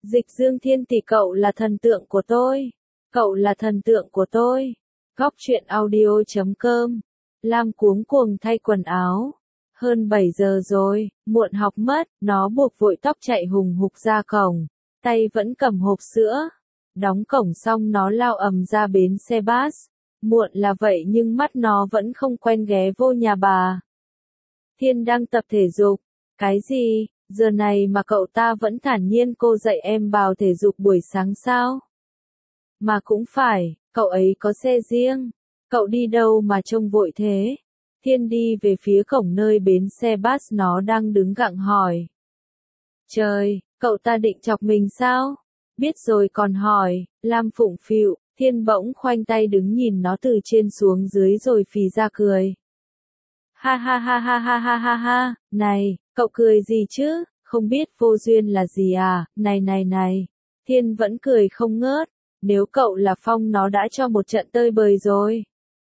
Dịch Dương Thiên tỷ, cậu là thần tượng của tôi. Cậu là thần tượng của tôi. Góc truyện audio.com. Lam cuống cuồng thay quần áo. Hơn 7 giờ rồi, muộn học mất, nó buộc vội tóc chạy hùng hục ra cổng. Tay vẫn cầm hộp sữa. Đóng cổng xong nó lao ầm ra bến xe bus. Muộn là vậy nhưng mắt nó vẫn không quen ghé vô nhà bà. Thiên đang tập thể dục. Cái gì, giờ này mà cậu ta vẫn thản nhiên cô dạy em vào thể dục buổi sáng sao? Mà cũng phải, cậu ấy có xe riêng. Cậu đi đâu mà trông vội thế? Thiên đi về phía cổng nơi bến xe bus nó đang đứng gặng hỏi. Trời, cậu ta định chọc mình sao? Biết rồi còn hỏi, Lam phụng phịu. Thiên bỗng khoanh tay đứng nhìn nó từ trên xuống dưới rồi phì ra cười. Ha ha ha ha ha ha ha ha, này, cậu cười gì chứ, không biết vô duyên là gì à, này này này. Thiên vẫn cười không ngớt, nếu cậu là Phong nó đã cho một trận tơi bời rồi.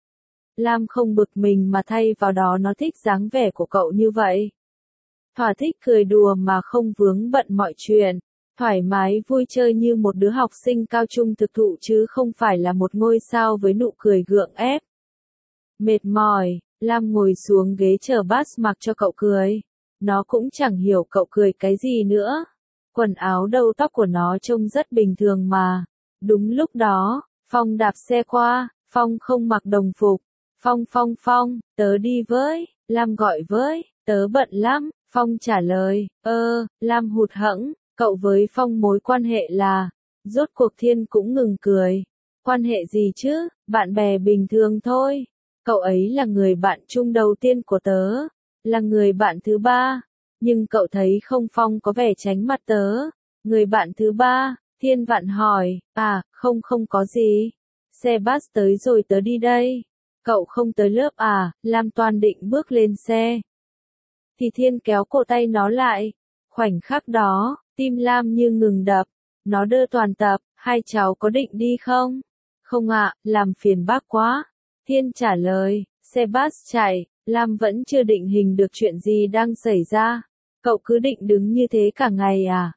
Lam không bực mình mà thay vào đó nó thích dáng vẻ của cậu như vậy. Thỏa thích cười đùa mà không vướng bận mọi chuyện. Thoải mái vui chơi như một đứa học sinh cao trung thực thụ chứ không phải là một ngôi sao với nụ cười gượng ép. Mệt mỏi, Lam ngồi xuống ghế chờ bus mặc cho cậu cười. Nó cũng chẳng hiểu cậu cười cái gì nữa. Quần áo đầu tóc của nó trông rất bình thường mà. Đúng lúc đó, Phong đạp xe qua, Phong không mặc đồng phục. Phong, tớ đi với, Lam gọi với, tớ bận lắm, Phong trả lời, Lam hụt hẫng. Cậu với Phong mối quan hệ là, rốt cuộc Thiên cũng ngừng cười. Quan hệ gì chứ, bạn bè bình thường thôi. Cậu ấy là người bạn chung đầu tiên của tớ, là người bạn thứ ba. Nhưng cậu thấy không, Phong có vẻ tránh mặt tớ. Người bạn thứ ba, Thiên vặn hỏi, không có gì. Xe bus tới rồi tớ đi đây. Cậu không tới lớp à, Lam toan định bước lên xe. Thì Thiên kéo cổ tay nó lại. Khoảnh khắc đó, tim Lam như ngừng đập. Nó đơ toàn tập, hai cháu có định đi không? Không ạ, làm phiền bác quá. Thiên trả lời, xe bus chạy, Lam vẫn chưa định hình được chuyện gì đang xảy ra. Cậu cứ định đứng như thế cả ngày à?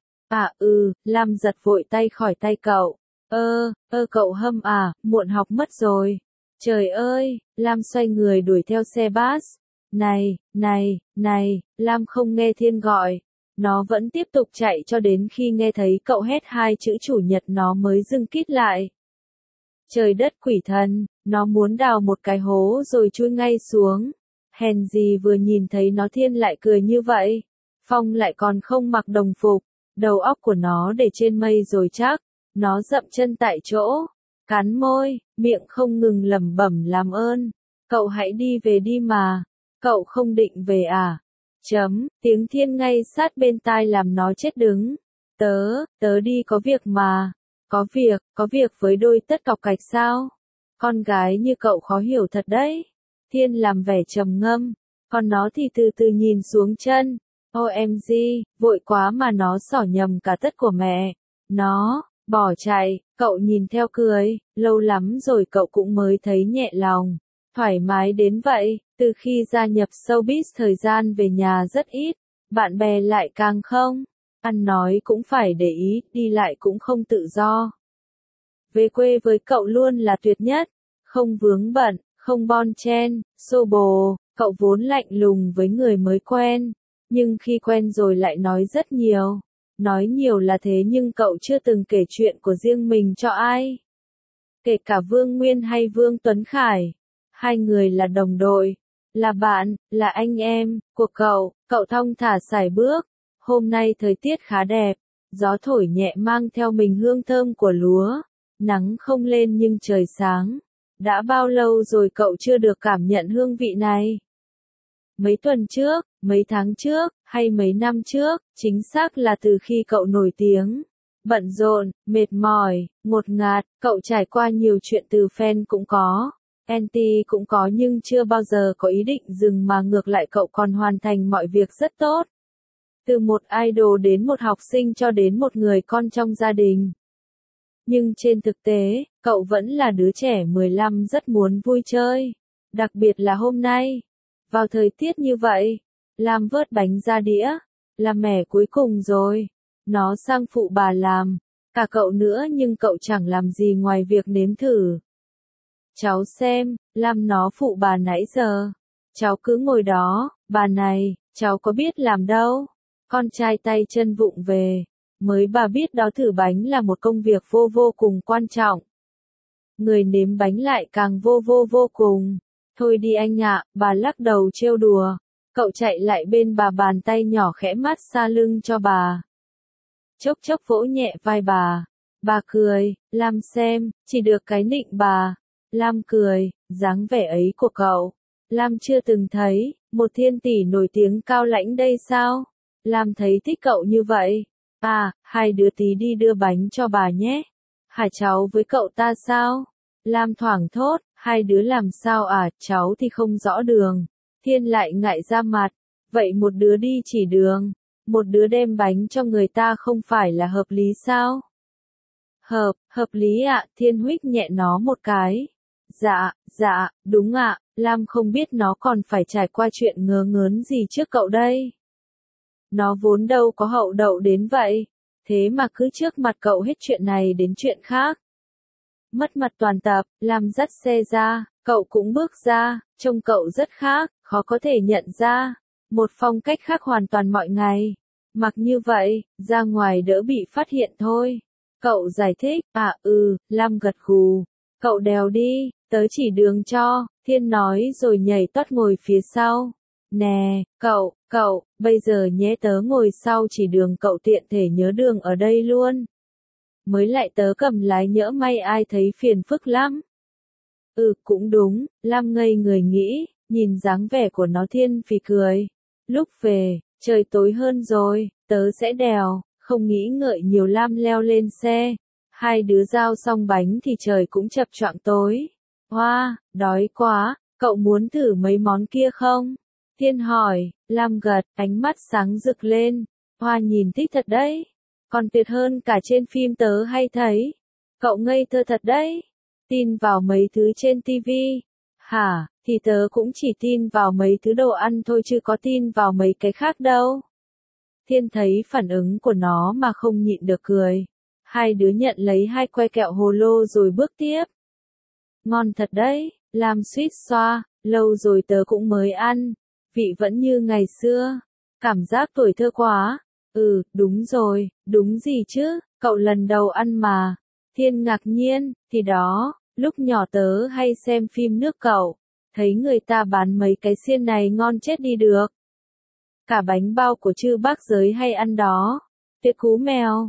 Lam giật vội tay khỏi tay cậu. Cậu hâm à, muộn học mất rồi. Trời ơi, Lam xoay người đuổi theo xe bus. Này, Lam không nghe Thiên gọi. Nó vẫn tiếp tục chạy cho đến khi nghe thấy cậu hét hai chữ chủ nhật nó mới dừng kít lại. Trời đất quỷ thần, nó muốn đào một cái hố rồi chui ngay xuống. Hèn gì vừa nhìn thấy nó Thiên lại cười như vậy. Phong lại còn không mặc đồng phục, đầu óc của nó để trên mây rồi chắc. Nó dậm chân tại chỗ, cắn môi, miệng không ngừng lẩm bẩm làm ơn. Cậu hãy đi về đi mà, cậu không định về à? Tiếng Thiên ngay sát bên tai làm nó chết đứng. Tớ đi có việc mà. Có việc với đôi tất cọc cạch sao? Con gái như cậu khó hiểu thật đấy. Thiên làm vẻ trầm ngâm, còn nó thì từ từ nhìn xuống chân. OMG, vội quá mà nó xỏ nhầm cả tất của mẹ. Nó, bỏ chạy, cậu nhìn theo cười, lâu lắm rồi cậu cũng mới thấy nhẹ lòng. Thoải mái đến vậy, từ khi gia nhập showbiz thời gian về nhà rất ít, bạn bè lại càng không. Ăn nói cũng phải để ý, đi lại cũng không tự do. Về quê với cậu luôn là tuyệt nhất, không vướng bận, không bon chen, xô bồ, cậu vốn lạnh lùng với người mới quen, nhưng khi quen rồi lại nói rất nhiều. Nói nhiều là thế nhưng cậu chưa từng kể chuyện của riêng mình cho ai. Kể cả Vương Nguyên hay Vương Tuấn Khải. Hai người là đồng đội, là bạn, là anh em của cậu thong thả sải bước. Hôm nay thời tiết khá đẹp, gió thổi nhẹ mang theo mình hương thơm của lúa, nắng không lên nhưng trời sáng. Đã bao lâu rồi cậu chưa được cảm nhận hương vị này? Mấy tuần trước, mấy tháng trước, hay mấy năm trước, chính xác là từ khi cậu nổi tiếng. Bận rộn, mệt mỏi, ngột ngạt, cậu trải qua nhiều chuyện, từ fan cũng có, anti cũng có, nhưng chưa bao giờ có ý định dừng mà ngược lại cậu còn hoàn thành mọi việc rất tốt. Từ một idol đến một học sinh cho đến một người con trong gia đình. Nhưng trên thực tế, cậu vẫn là đứa trẻ 15 rất muốn vui chơi. Đặc biệt là hôm nay. Vào thời tiết như vậy, Lam vớt bánh ra đĩa. Là mẻ cuối cùng rồi. Nó sang phụ bà làm. Cả cậu nữa nhưng cậu chẳng làm gì ngoài việc nếm thử. Cháu xem, Lam nó phụ bà nãy giờ. Cháu cứ ngồi đó, bà này, cháu có biết làm đâu. Con trai tay chân vụng về. Mới bà biết đó thử bánh là một công việc vô cùng quan trọng. Người nếm bánh lại càng vô cùng. Thôi đi anh ạ, bà lắc đầu trêu đùa. Cậu chạy lại bên bà bàn tay nhỏ khẽ mát xa lưng cho bà. Chốc chốc vỗ nhẹ vai bà. Bà cười, Lam xem, chỉ được cái nịnh bà. Lam cười, dáng vẻ ấy của cậu. Lam chưa từng thấy, một thiên tỷ nổi tiếng cao lãnh đây sao? Lam thấy thích cậu như vậy. À, hai đứa tí đi đưa bánh cho bà nhé. Hả cháu với cậu ta sao? Lam thoảng thốt, hai đứa làm sao à, cháu thì không rõ đường. Thiên lại ngại ra mặt. Vậy một đứa đi chỉ đường. Một đứa đem bánh cho người ta không phải là hợp lý sao? Hợp lý ạ, Thiên huých nhẹ nó một cái. Dạ, đúng ạ, Lam không biết nó còn phải trải qua chuyện ngớ ngớn gì trước cậu đây. Nó vốn đâu có hậu đậu đến vậy, thế mà cứ trước mặt cậu hết chuyện này đến chuyện khác. Mất mặt toàn tập, Lam dắt xe ra, cậu cũng bước ra, trông cậu rất khác, khó có thể nhận ra. Một phong cách khác hoàn toàn mọi ngày. Mặc như vậy, ra ngoài đỡ bị phát hiện thôi. Cậu giải thích, Lam gật gù. Cậu đèo đi, tớ chỉ đường cho, Thiên nói rồi nhảy tót ngồi phía sau. Nè, cậu, bây giờ nhé tớ ngồi sau chỉ đường cậu tiện thể nhớ đường ở đây luôn. Mới lại tớ cầm lái nhỡ may ai thấy phiền phức lắm. Cũng đúng, Lam ngây người nghĩ, nhìn dáng vẻ của nó Thiên phì cười. Lúc về, trời tối hơn rồi, tớ sẽ đèo, không nghĩ ngợi nhiều Lam leo lên xe. Hai đứa giao xong bánh thì trời cũng chập choạng tối. Hoa, đói quá, cậu muốn thử mấy món kia không? Thiên hỏi, Lam gật, ánh mắt sáng rực lên. Hoa nhìn thích thật đấy. Còn tuyệt hơn cả trên phim tớ hay thấy. Cậu ngây thơ thật đấy. Tin vào mấy thứ trên tivi. Hả, thì tớ cũng chỉ tin vào mấy thứ đồ ăn thôi chứ có tin vào mấy cái khác đâu. Thiên thấy phản ứng của nó mà không nhịn được cười. Hai đứa nhận lấy hai que kẹo hồ lô rồi bước tiếp. Ngon thật đấy, Lam suýt xoa, lâu rồi tớ cũng mới ăn. Vị vẫn như ngày xưa. Cảm giác tuổi thơ quá. Đúng rồi, đúng gì chứ, cậu lần đầu ăn mà. Thiên ngạc nhiên, thì đó, lúc nhỏ tớ hay xem phim nước cậu. Thấy người ta bán mấy cái xiên này ngon chết đi được. Cả bánh bao của chư bác giới hay ăn đó. Tuyệt cú mèo,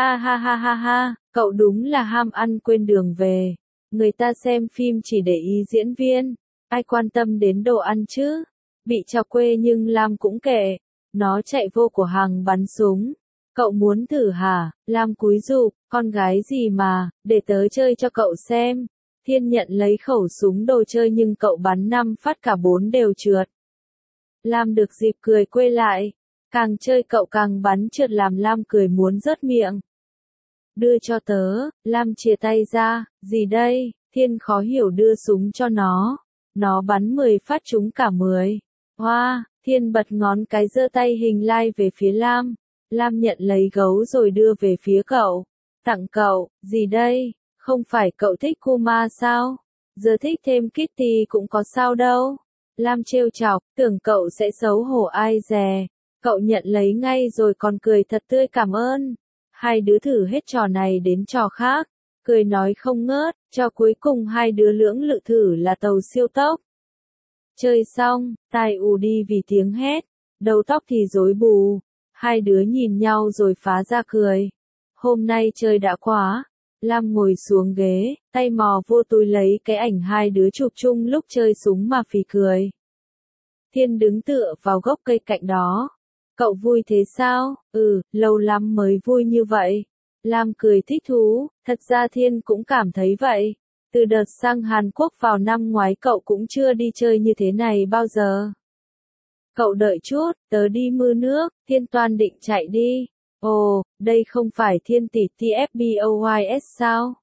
ha, cậu đúng là ham ăn quên đường về. Người ta xem phim chỉ để ý diễn viên, ai quan tâm đến đồ ăn chứ. Bị chọc quê nhưng Lam cũng kệ. Nó chạy vô của hàng bắn súng. Cậu muốn thử hả? Lam cúi rụp, con gái gì mà, để tớ chơi cho cậu xem. Thiên nhận lấy khẩu súng đồ chơi nhưng cậu bắn 5 phát cả 4 đều trượt. Lam được dịp cười quay lại. Càng chơi cậu càng bắn trượt làm Lam cười muốn rớt miệng. Đưa cho tớ, Lam chìa tay ra, gì đây? Thiên khó hiểu đưa súng cho nó. Nó bắn 10 phát trúng cả 10. Hoa, Thiên bật ngón cái giơ tay hình lai về phía Lam. Lam nhận lấy gấu rồi đưa về phía cậu. Tặng cậu, gì đây? Không phải cậu thích Kuma sao? Giờ thích thêm Kitty cũng có sao đâu. Lam trêu chọc, tưởng cậu sẽ xấu hổ ai dè. Cậu nhận lấy ngay rồi còn cười thật tươi cảm ơn. Hai đứa thử hết trò này đến trò khác. Cười nói không ngớt, cho cuối cùng hai đứa lưỡng lự thử là tàu siêu tốc. Chơi xong, tai ù đi vì tiếng hét. Đầu tóc thì rối bù. Hai đứa nhìn nhau rồi phá ra cười. Hôm nay chơi đã quá. Lam ngồi xuống ghế, tay mò vô túi lấy cái ảnh hai đứa chụp chung lúc chơi súng mà phì cười. Thiên đứng tựa vào gốc cây cạnh đó. Cậu vui thế sao? Lâu lắm mới vui như vậy. Lam cười thích thú, thật ra Thiên cũng cảm thấy vậy. Từ đợt sang Hàn Quốc vào năm ngoái cậu cũng chưa đi chơi như thế này bao giờ. Cậu đợi chút, tớ đi mưa nước, Thiên toan định chạy đi. Ồ, đây không phải Thiên tỷ TFBOYS sao?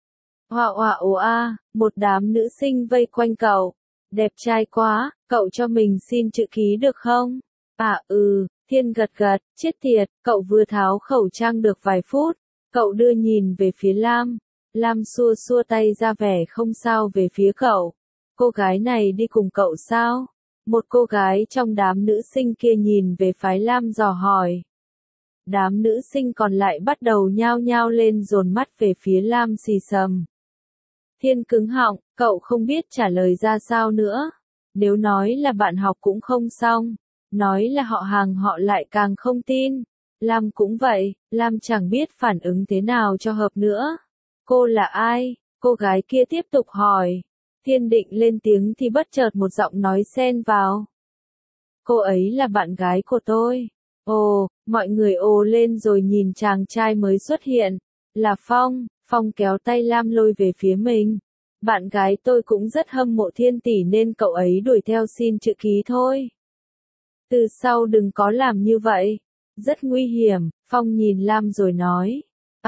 Một đám nữ sinh vây quanh cậu. Đẹp trai quá, cậu cho mình xin chữ ký được không? Thiên gật gật, chết tiệt, cậu vừa tháo khẩu trang được vài phút, cậu đưa nhìn về phía Lam. Lam xua xua tay ra vẻ không sao về phía cậu. Cô gái này đi cùng cậu sao? Một cô gái trong đám nữ sinh kia nhìn về phái Lam dò hỏi. Đám nữ sinh còn lại bắt đầu nhao nhao lên dồn mắt về phía Lam xì xầm. Thiên cứng họng, cậu không biết trả lời ra sao nữa. Nếu nói là bạn học cũng không xong, nói là họ hàng họ lại càng không tin. Lam cũng vậy, Lam chẳng biết phản ứng thế nào cho hợp nữa. Cô là ai? Cô gái kia tiếp tục hỏi. Thiên định lên tiếng thì bất chợt một giọng nói xen vào. Cô ấy là bạn gái của tôi. Ồ, mọi người ồ lên rồi nhìn chàng trai mới xuất hiện. Là Phong. Phong kéo tay Lam lôi về phía mình. Bạn gái tôi cũng rất hâm mộ Thiên tỷ nên cậu ấy đuổi theo xin chữ ký thôi. Từ sau đừng có làm như vậy. Rất nguy hiểm, Phong nhìn Lam rồi nói.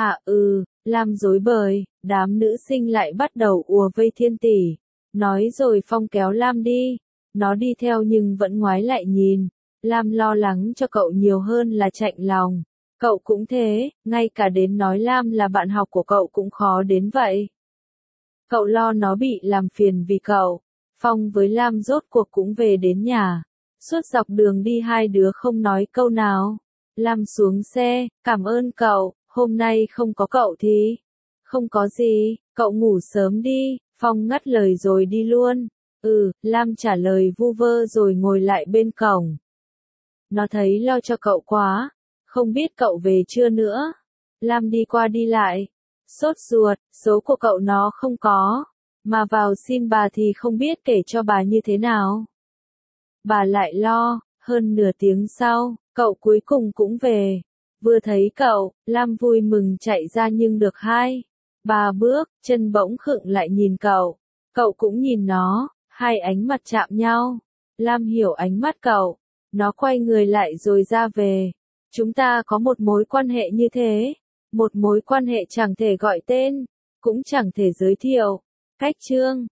Lam rối bời, đám nữ sinh lại bắt đầu ùa vây Thiên tỷ. Nói rồi Phong kéo Lam đi. Nó đi theo nhưng vẫn ngoái lại nhìn. Lam lo lắng cho cậu nhiều hơn là chạnh lòng. Cậu cũng thế, ngay cả đến nói Lam là bạn học của cậu cũng khó đến vậy. Cậu lo nó bị làm phiền vì cậu. Phong với Lam rốt cuộc cũng về đến nhà. Suốt dọc đường đi hai đứa không nói câu nào. Lam xuống xe, cảm ơn cậu, hôm nay không có cậu thì. Không có gì, cậu ngủ sớm đi, Phong ngắt lời rồi đi luôn. Lam trả lời vu vơ rồi ngồi lại bên cổng. Nó thấy lo cho cậu quá, không biết cậu về chưa nữa. Lam đi qua đi lại, sốt ruột, số của cậu nó không có, mà vào xin bà thì không biết kể cho bà như thế nào. Bà lại lo, hơn nửa tiếng sau, cậu cuối cùng cũng về. Vừa thấy cậu, Lam vui mừng chạy ra nhưng được 2-3 bước, chân bỗng khựng lại nhìn cậu. Cậu cũng nhìn nó, hai ánh mặt chạm nhau. Lam hiểu ánh mắt cậu. Nó quay người lại rồi ra về. Chúng ta có một mối quan hệ như thế. Một mối quan hệ chẳng thể gọi tên, cũng chẳng thể giới thiệu. Cách chương